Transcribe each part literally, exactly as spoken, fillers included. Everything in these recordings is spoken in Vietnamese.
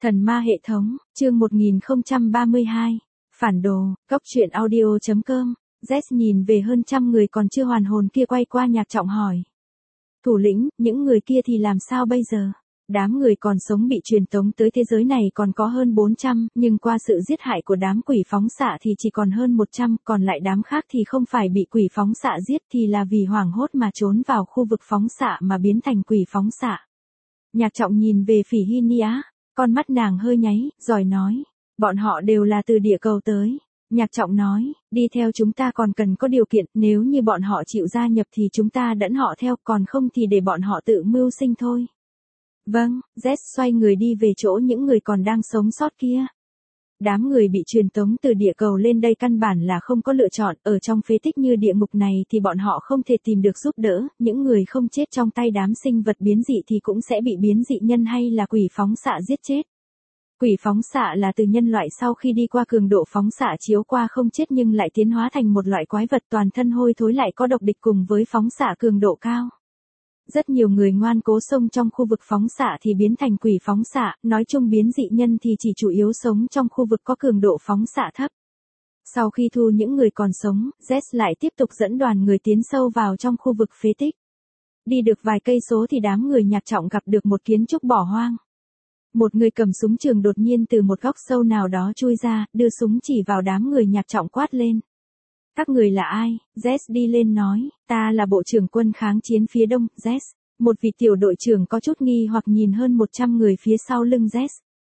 Thần ma hệ thống, chương một nghìn không trăm ba mươi hai. Phản đồ, cốc truyện audio chấm com. Z nhìn về hơn trăm người còn chưa hoàn hồn kia quay qua Nhạc Trọng hỏi. Thủ lĩnh, những người kia thì làm sao bây giờ? Đám người còn sống bị truyền tống tới thế giới này còn có hơn bốn trăm, nhưng qua sự giết hại của đám quỷ phóng xạ thì chỉ còn hơn một trăm, còn lại đám khác thì không phải bị quỷ phóng xạ giết thì là vì hoảng hốt mà trốn vào khu vực phóng xạ mà biến thành quỷ phóng xạ. Nhạc Trọng nhìn về Phỉ Hy Nia, con mắt nàng hơi nháy, rồi nói, bọn họ đều là từ địa cầu tới. Nhạc Trọng nói, đi theo chúng ta còn cần có điều kiện, nếu như bọn họ chịu gia nhập thì chúng ta dẫn họ theo, còn không thì để bọn họ tự mưu sinh thôi. Vâng, Z xoay người đi về chỗ những người còn đang sống sót kia. Đám người bị truyền tống từ địa cầu lên đây căn bản là không có lựa chọn, ở trong phế tích như địa ngục này thì bọn họ không thể tìm được giúp đỡ, những người không chết trong tay đám sinh vật biến dị thì cũng sẽ bị biến dị nhân hay là quỷ phóng xạ giết chết. Quỷ phóng xạ là từ nhân loại sau khi đi qua cường độ phóng xạ chiếu qua không chết nhưng lại tiến hóa thành một loại quái vật toàn thân hôi thối lại có độc địch cùng với phóng xạ cường độ cao. Rất nhiều người ngoan cố sống trong khu vực phóng xạ thì biến thành quỷ phóng xạ, nói chung biến dị nhân thì chỉ chủ yếu sống trong khu vực có cường độ phóng xạ thấp. Sau khi thu những người còn sống, Z lại tiếp tục dẫn đoàn người tiến sâu vào trong khu vực phế tích. Đi được vài cây số thì đám người Nhạc Trọng gặp được một kiến trúc bỏ hoang. Một người cầm súng trường đột nhiên từ một góc sâu nào đó chui ra, đưa súng chỉ vào đám người Nhạc Trọng quát lên. Các người là ai? Z đi lên nói, ta là bộ trưởng quân kháng chiến phía đông, Z. Một vị tiểu đội trưởng có chút nghi hoặc nhìn hơn một trăm người phía sau lưng Z.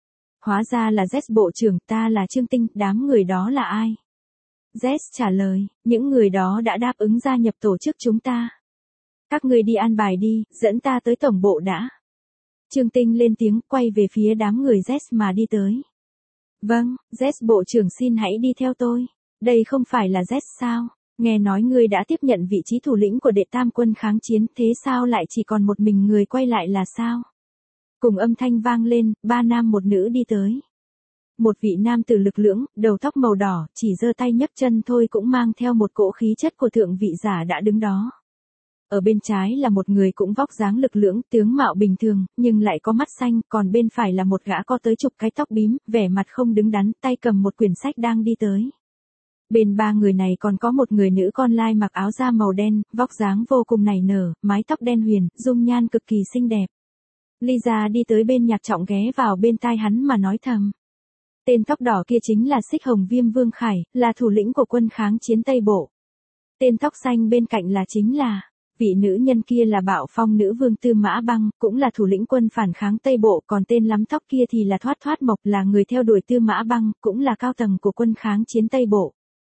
Hóa ra là Z bộ trưởng, ta là Trương Tinh, đám người đó là ai? Z trả lời, những người đó đã đáp ứng gia nhập tổ chức chúng ta. Các người đi an bài đi, dẫn ta tới tổng bộ đã. Trương Tinh lên tiếng quay về phía đám người Z mà đi tới. Vâng, Z bộ trưởng xin hãy đi theo tôi. Đây không phải là Z sao? Nghe nói ngươi đã tiếp nhận vị trí thủ lĩnh của đệ tam quân kháng chiến, thế sao lại chỉ còn một mình người quay lại là sao? Cùng âm thanh vang lên, ba nam một nữ đi tới. Một vị nam tử lực lưỡng, đầu tóc màu đỏ, chỉ giơ tay nhấc chân thôi cũng mang theo một cỗ khí chất của thượng vị giả đã đứng đó. Ở bên trái là một người cũng vóc dáng lực lưỡng, tướng mạo bình thường, nhưng lại có mắt xanh, còn bên phải là một gã có tới chục cái tóc bím, vẻ mặt không đứng đắn, tay cầm một quyển sách đang đi tới. Bên ba người này còn có một người nữ con lai mặc áo da màu đen, vóc dáng vô cùng nảy nở, mái tóc đen huyền, dung nhan cực kỳ xinh đẹp. Lisa đi tới bên Nhạc Trọng ghé vào bên tai hắn mà nói thầm. Tên tóc đỏ kia chính là Xích Hồng Viêm Vương Khải, là thủ lĩnh của quân kháng chiến Tây Bộ. Tên tóc xanh bên cạnh là chính là, vị nữ nhân kia là Bạo Phong nữ vương Tư Mã Băng, cũng là thủ lĩnh quân phản kháng Tây Bộ, còn tên lắm tóc kia thì là Thoát Thoát Mộc, là người theo đuổi Tư Mã Băng, cũng là cao tầng của quân kháng chiến Tây Bộ.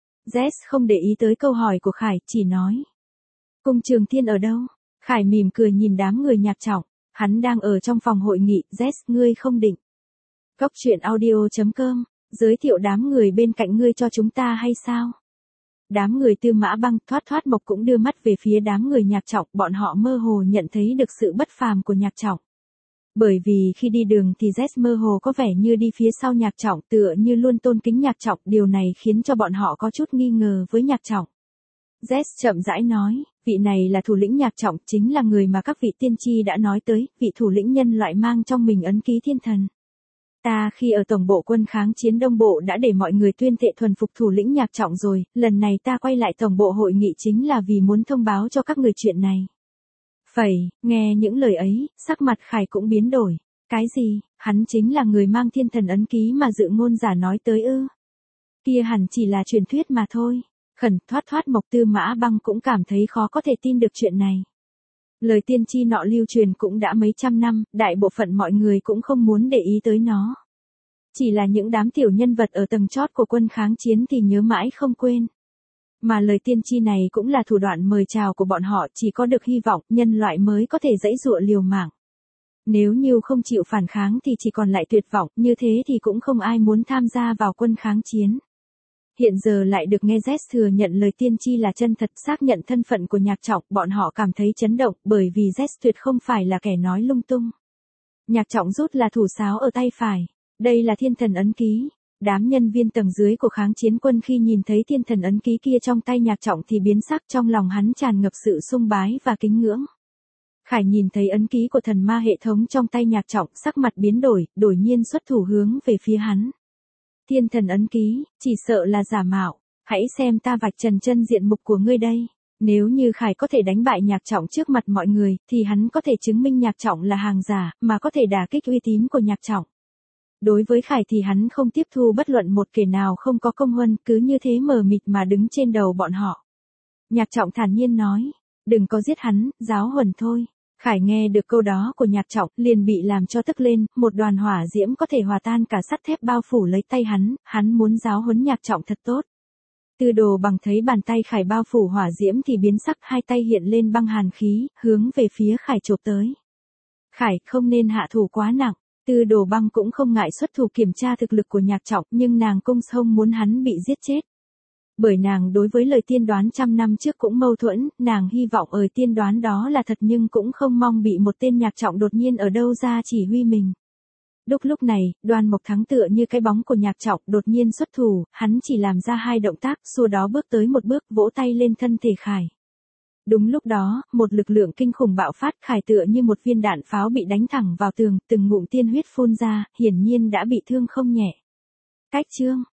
Z không để ý tới câu hỏi của Khải, chỉ nói. Cung Trường Thiên ở đâu? Khải mỉm cười nhìn đám người Nhạc Trọng, hắn đang ở trong phòng hội nghị, Z, ngươi không định. Cốc truyện audio chấm com, giới thiệu đám người bên cạnh ngươi cho chúng ta hay sao? Đám người Tư Mã Băng, Thoát Thoát Mộc cũng đưa mắt về phía đám người Nhạc Trọng, bọn họ mơ hồ nhận thấy được sự bất phàm của Nhạc Trọng. Bởi vì khi đi đường thì Z mơ hồ có vẻ như đi phía sau Nhạc Trọng, tựa như luôn tôn kính Nhạc Trọng, điều này khiến cho bọn họ có chút nghi ngờ với Nhạc Trọng. Z chậm rãi nói, vị này là thủ lĩnh Nhạc Trọng, chính là người mà các vị tiên tri đã nói tới, vị thủ lĩnh nhân loại mang trong mình ấn ký thiên thần. Ta khi ở tổng bộ quân kháng chiến Đông Bộ đã để mọi người tuyên thệ thuần phục thủ lĩnh Nhạc Trọng rồi, lần này ta quay lại tổng bộ hội nghị chính là vì muốn thông báo cho các người chuyện này. Phẩy, nghe những lời ấy, sắc mặt Khải cũng biến đổi. Cái gì, hắn chính là người mang thiên thần ấn ký mà dự ngôn giả nói tới ư? Kia hẳn chỉ là truyền thuyết mà thôi. Khẩn Thoát Thoát Mộc Tư Mã Băng cũng cảm thấy khó có thể tin được chuyện này. Lời tiên tri nọ lưu truyền cũng đã mấy trăm năm, đại bộ phận mọi người cũng không muốn để ý tới nó. Chỉ là những đám tiểu nhân vật ở tầng chót của quân kháng chiến thì nhớ mãi không quên. Mà lời tiên tri này cũng là thủ đoạn mời chào của bọn họ, chỉ có được hy vọng nhân loại mới có thể giãy giụa liều mạng. Nếu như không chịu phản kháng thì chỉ còn lại tuyệt vọng, như thế thì cũng không ai muốn tham gia vào quân kháng chiến. Hiện giờ lại được nghe Z thừa nhận lời tiên tri là chân thật, xác nhận thân phận của Nhạc Trọng, bọn họ cảm thấy chấn động, bởi vì Z tuyệt không phải là kẻ nói lung tung. Nhạc Trọng rút là thủ sáo ở tay phải, đây là thiên thần ấn ký. Đám nhân viên tầng dưới của kháng chiến quân khi nhìn thấy thiên thần ấn ký kia trong tay Nhạc Trọng thì biến sắc, trong lòng hắn tràn ngập sự sùng bái và kính ngưỡng. Khải nhìn thấy ấn ký của thần ma hệ thống trong tay Nhạc Trọng, sắc mặt biến đổi, đổi nhiên xuất thủ hướng về phía hắn. Thiên thần ấn ký, chỉ sợ là giả mạo, hãy xem ta vạch trần chân diện mục của ngươi đây. Nếu như Khải có thể đánh bại Nhạc Trọng trước mặt mọi người, thì hắn có thể chứng minh Nhạc Trọng là hàng giả, mà có thể đả kích uy tín của Nhạc Trọng. Đối với Khải thì hắn không tiếp thu bất luận một kẻ nào không có công huân, cứ như thế mờ mịt mà đứng trên đầu bọn họ. Nhạc Trọng thản nhiên nói, đừng có giết hắn, giáo huấn thôi. Khải nghe được câu đó của Nhạc Trọng, liền bị làm cho tức lên, một đoàn hỏa diễm có thể hòa tan cả sắt thép bao phủ lấy tay hắn, hắn muốn giáo huấn Nhạc Trọng thật tốt. Tư Đồ Bằng thấy bàn tay Khải bao phủ hỏa diễm thì biến sắc, hai tay hiện lên băng hàn khí, hướng về phía Khải chộp tới. Khải không nên hạ thủ quá nặng. Tư Đồ Băng cũng không ngại xuất thủ kiểm tra thực lực của Nhạc Trọng, nhưng nàng cũng không muốn hắn bị giết chết. Bởi nàng đối với lời tiên đoán trăm năm trước cũng mâu thuẫn, nàng hy vọng ở tiên đoán đó là thật nhưng cũng không mong bị một tên Nhạc Trọng đột nhiên ở đâu ra chỉ huy mình. Đúc lúc này, Đoan Mộc Thắng tựa như cái bóng của Nhạc Trọng đột nhiên xuất thủ, hắn chỉ làm ra hai động tác, sau đó bước tới một bước vỗ tay lên thân thể Khải. Đúng lúc đó, một lực lượng kinh khủng bạo phát, Khải tựa như một viên đạn pháo bị đánh thẳng vào tường, từng ngụm tiên huyết phun ra, hiển nhiên đã bị thương không nhẹ. Cách chương